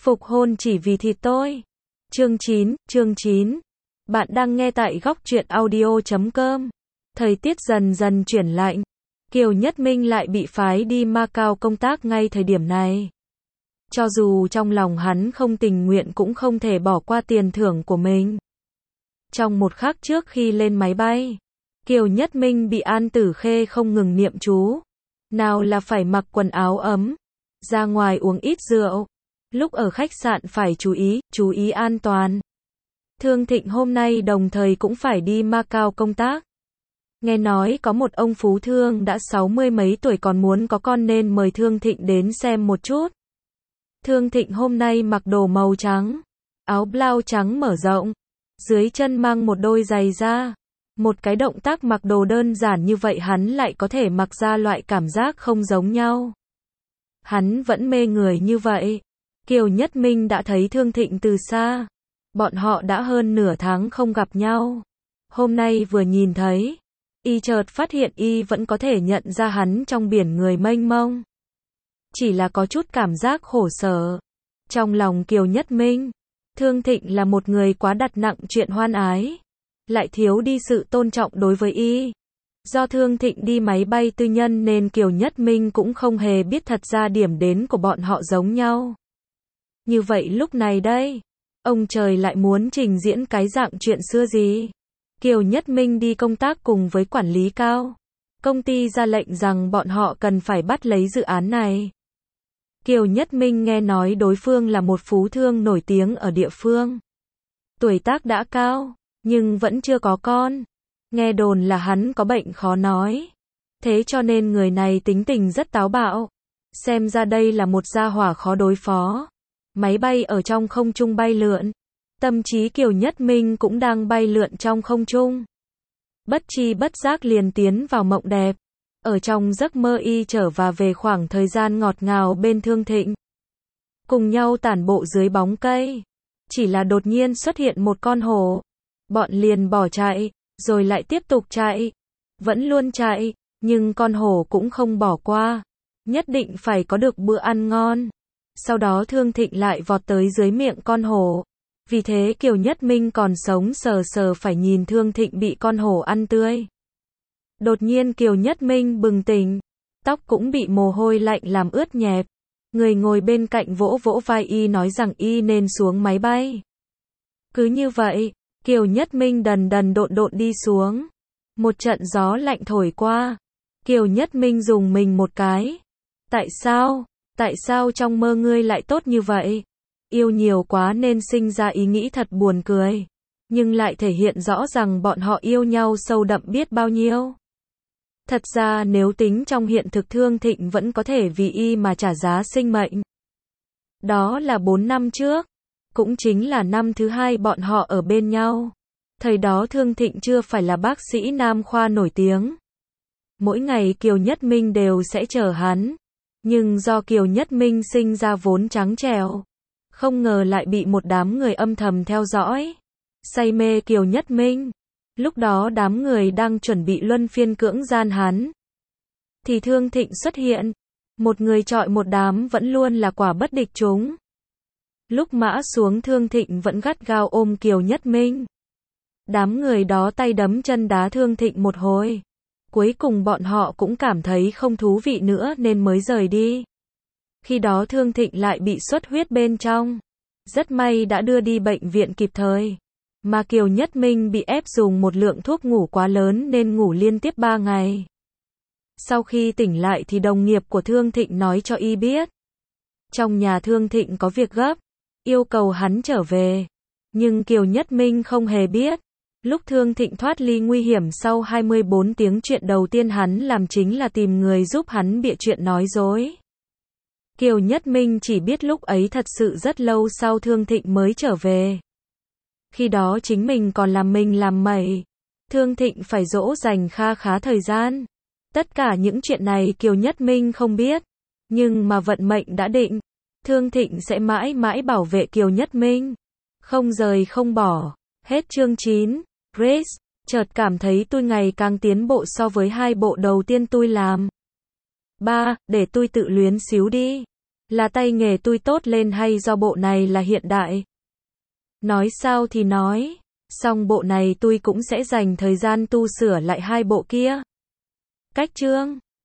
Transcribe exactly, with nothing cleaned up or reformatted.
Phục hôn chỉ vì thịt tôi. Chương chín, chương chín. Bạn đang nghe tại góc truyện audio chấm com. Thời tiết dần dần chuyển lạnh. Kiều Nhất Minh lại bị phái đi Macau công tác ngay thời điểm này. Cho dù trong lòng hắn không tình nguyện cũng không thể bỏ qua tiền thưởng của mình. Trong một khắc trước khi lên máy bay, Kiều Nhất Minh bị An Tử Khê không ngừng niệm chú. Nào là phải mặc quần áo ấm, ra ngoài uống ít rượu, lúc ở khách sạn phải chú ý, chú ý an toàn. Thương Thịnh hôm nay đồng thời cũng phải đi Macau công tác. Nghe nói có một ông phú thương đã sáu mươi mấy tuổi còn muốn có con nên mời Thương Thịnh đến xem một chút. Thương Thịnh hôm nay mặc đồ màu trắng, áo blau trắng mở rộng, dưới chân mang một đôi giày da. Một cái động tác mặc đồ đơn giản như vậy hắn lại có thể mặc ra loại cảm giác không giống nhau. Hắn vẫn mê người như vậy. Kiều Nhất Minh đã thấy Thương Thịnh từ xa. Bọn họ đã hơn nửa tháng không gặp nhau. Hôm nay vừa nhìn thấy, y chợt phát hiện y vẫn có thể nhận ra hắn trong biển người mênh mông. Chỉ là có chút cảm giác khổ sở. Trong lòng Kiều Nhất Minh, Thương Thịnh là một người quá đặt nặng chuyện hoan ái, lại thiếu đi sự tôn trọng đối với y. Do Thương Thịnh đi máy bay tư nhân nên Kiều Nhất Minh cũng không hề biết thật ra điểm đến của bọn họ giống nhau. Như vậy lúc này đây, ông trời lại muốn trình diễn cái dạng chuyện xưa gì? Kiều Nhất Minh đi công tác cùng với quản lý cao. Công ty ra lệnh rằng bọn họ cần phải bắt lấy dự án này. Kiều Nhất Minh nghe nói đối phương là một phú thương nổi tiếng ở địa phương. Tuổi tác đã cao, nhưng vẫn chưa có con. Nghe đồn là hắn có bệnh khó nói. Thế cho nên người này tính tình rất táo bạo. Xem ra đây là một gia hỏa khó đối phó. Máy bay ở trong không trung bay lượn. Tâm trí Kiều Nhất Minh cũng đang bay lượn trong không trung. Bất chi bất giác liền tiến vào mộng đẹp. Ở trong giấc mơ y trở và về khoảng thời gian ngọt ngào bên Thương Thịnh. Cùng nhau tản bộ dưới bóng cây. Chỉ là đột nhiên xuất hiện một con hổ. Bọn liền bỏ chạy, rồi lại tiếp tục chạy. Vẫn luôn chạy, nhưng con hổ cũng không bỏ qua. Nhất định phải có được bữa ăn ngon. Sau đó Thương Thịnh lại vọt tới dưới miệng con hổ. Vì thế Kiều Nhất Minh còn sống sờ sờ phải nhìn Thương Thịnh bị con hổ ăn tươi. Đột nhiên Kiều Nhất Minh bừng tỉnh. Tóc cũng bị mồ hôi lạnh làm ướt nhẹp. Người ngồi bên cạnh vỗ vỗ vai y nói rằng y nên xuống máy bay. Cứ như vậy, Kiều Nhất Minh đần đần độn độn đi xuống. Một trận gió lạnh thổi qua. Kiều Nhất Minh dùng mình một cái. Tại sao? Tại sao trong mơ ngươi lại tốt như vậy? Yêu nhiều quá nên sinh ra ý nghĩ thật buồn cười. Nhưng lại thể hiện rõ rằng bọn họ yêu nhau sâu đậm biết bao nhiêu. Thật ra nếu tính trong hiện thực Thương Thịnh vẫn có thể vì y mà trả giá sinh mệnh. Đó là bốn năm trước. Cũng chính là năm thứ hai bọn họ ở bên nhau. Thời đó Thương Thịnh chưa phải là bác sĩ nam khoa nổi tiếng. Mỗi ngày Kiều Nhất Minh đều sẽ chờ hắn. Nhưng do Kiều Nhất Minh sinh ra vốn trắng trẻo, không ngờ lại bị một đám người âm thầm theo dõi. Say mê Kiều Nhất Minh. Lúc đó đám người đang chuẩn bị luân phiên cưỡng gian hắn. Thì Thương Thịnh xuất hiện. Một người chọi một đám vẫn luôn là quả bất địch chúng. Lúc mã xuống Thương Thịnh vẫn gắt gao ôm Kiều Nhất Minh. Đám người đó tay đấm chân đá Thương Thịnh một hồi. Cuối cùng bọn họ cũng cảm thấy không thú vị nữa nên mới rời đi. Khi đó Thương Thịnh lại bị xuất huyết bên trong. Rất may đã đưa đi bệnh viện kịp thời. Mà Kiều Nhất Minh bị ép dùng một lượng thuốc ngủ quá lớn nên ngủ liên tiếp ba ngày. Sau khi tỉnh lại thì đồng nghiệp của Thương Thịnh nói cho y biết. Trong nhà Thương Thịnh có việc gấp. Yêu cầu hắn trở về. Nhưng Kiều Nhất Minh không hề biết. Lúc Thương Thịnh thoát ly nguy hiểm sau hai mươi bốn tiếng chuyện đầu tiên hắn làm chính là tìm người giúp hắn bịa chuyện nói dối. Kiều Nhất Minh chỉ biết lúc ấy thật sự rất lâu sau Thương Thịnh mới trở về. Khi đó chính mình còn làm mình làm mẩy. Thương Thịnh phải dỗ dành kha khá thời gian. Tất cả những chuyện này Kiều Nhất Minh không biết. Nhưng mà vận mệnh đã định. Thương Thịnh sẽ mãi mãi bảo vệ Kiều Nhất Minh. Không rời không bỏ. Hết chương chín. Grace, chợt cảm thấy tôi ngày càng tiến bộ so với hai bộ đầu tiên tôi làm. Ba, để tôi tự luyến xíu đi. Là tay nghề tui tốt lên hay do bộ này là hiện đại? Nói sao thì nói, xong bộ này tui cũng sẽ dành thời gian tu sửa lại hai bộ kia. Cách chương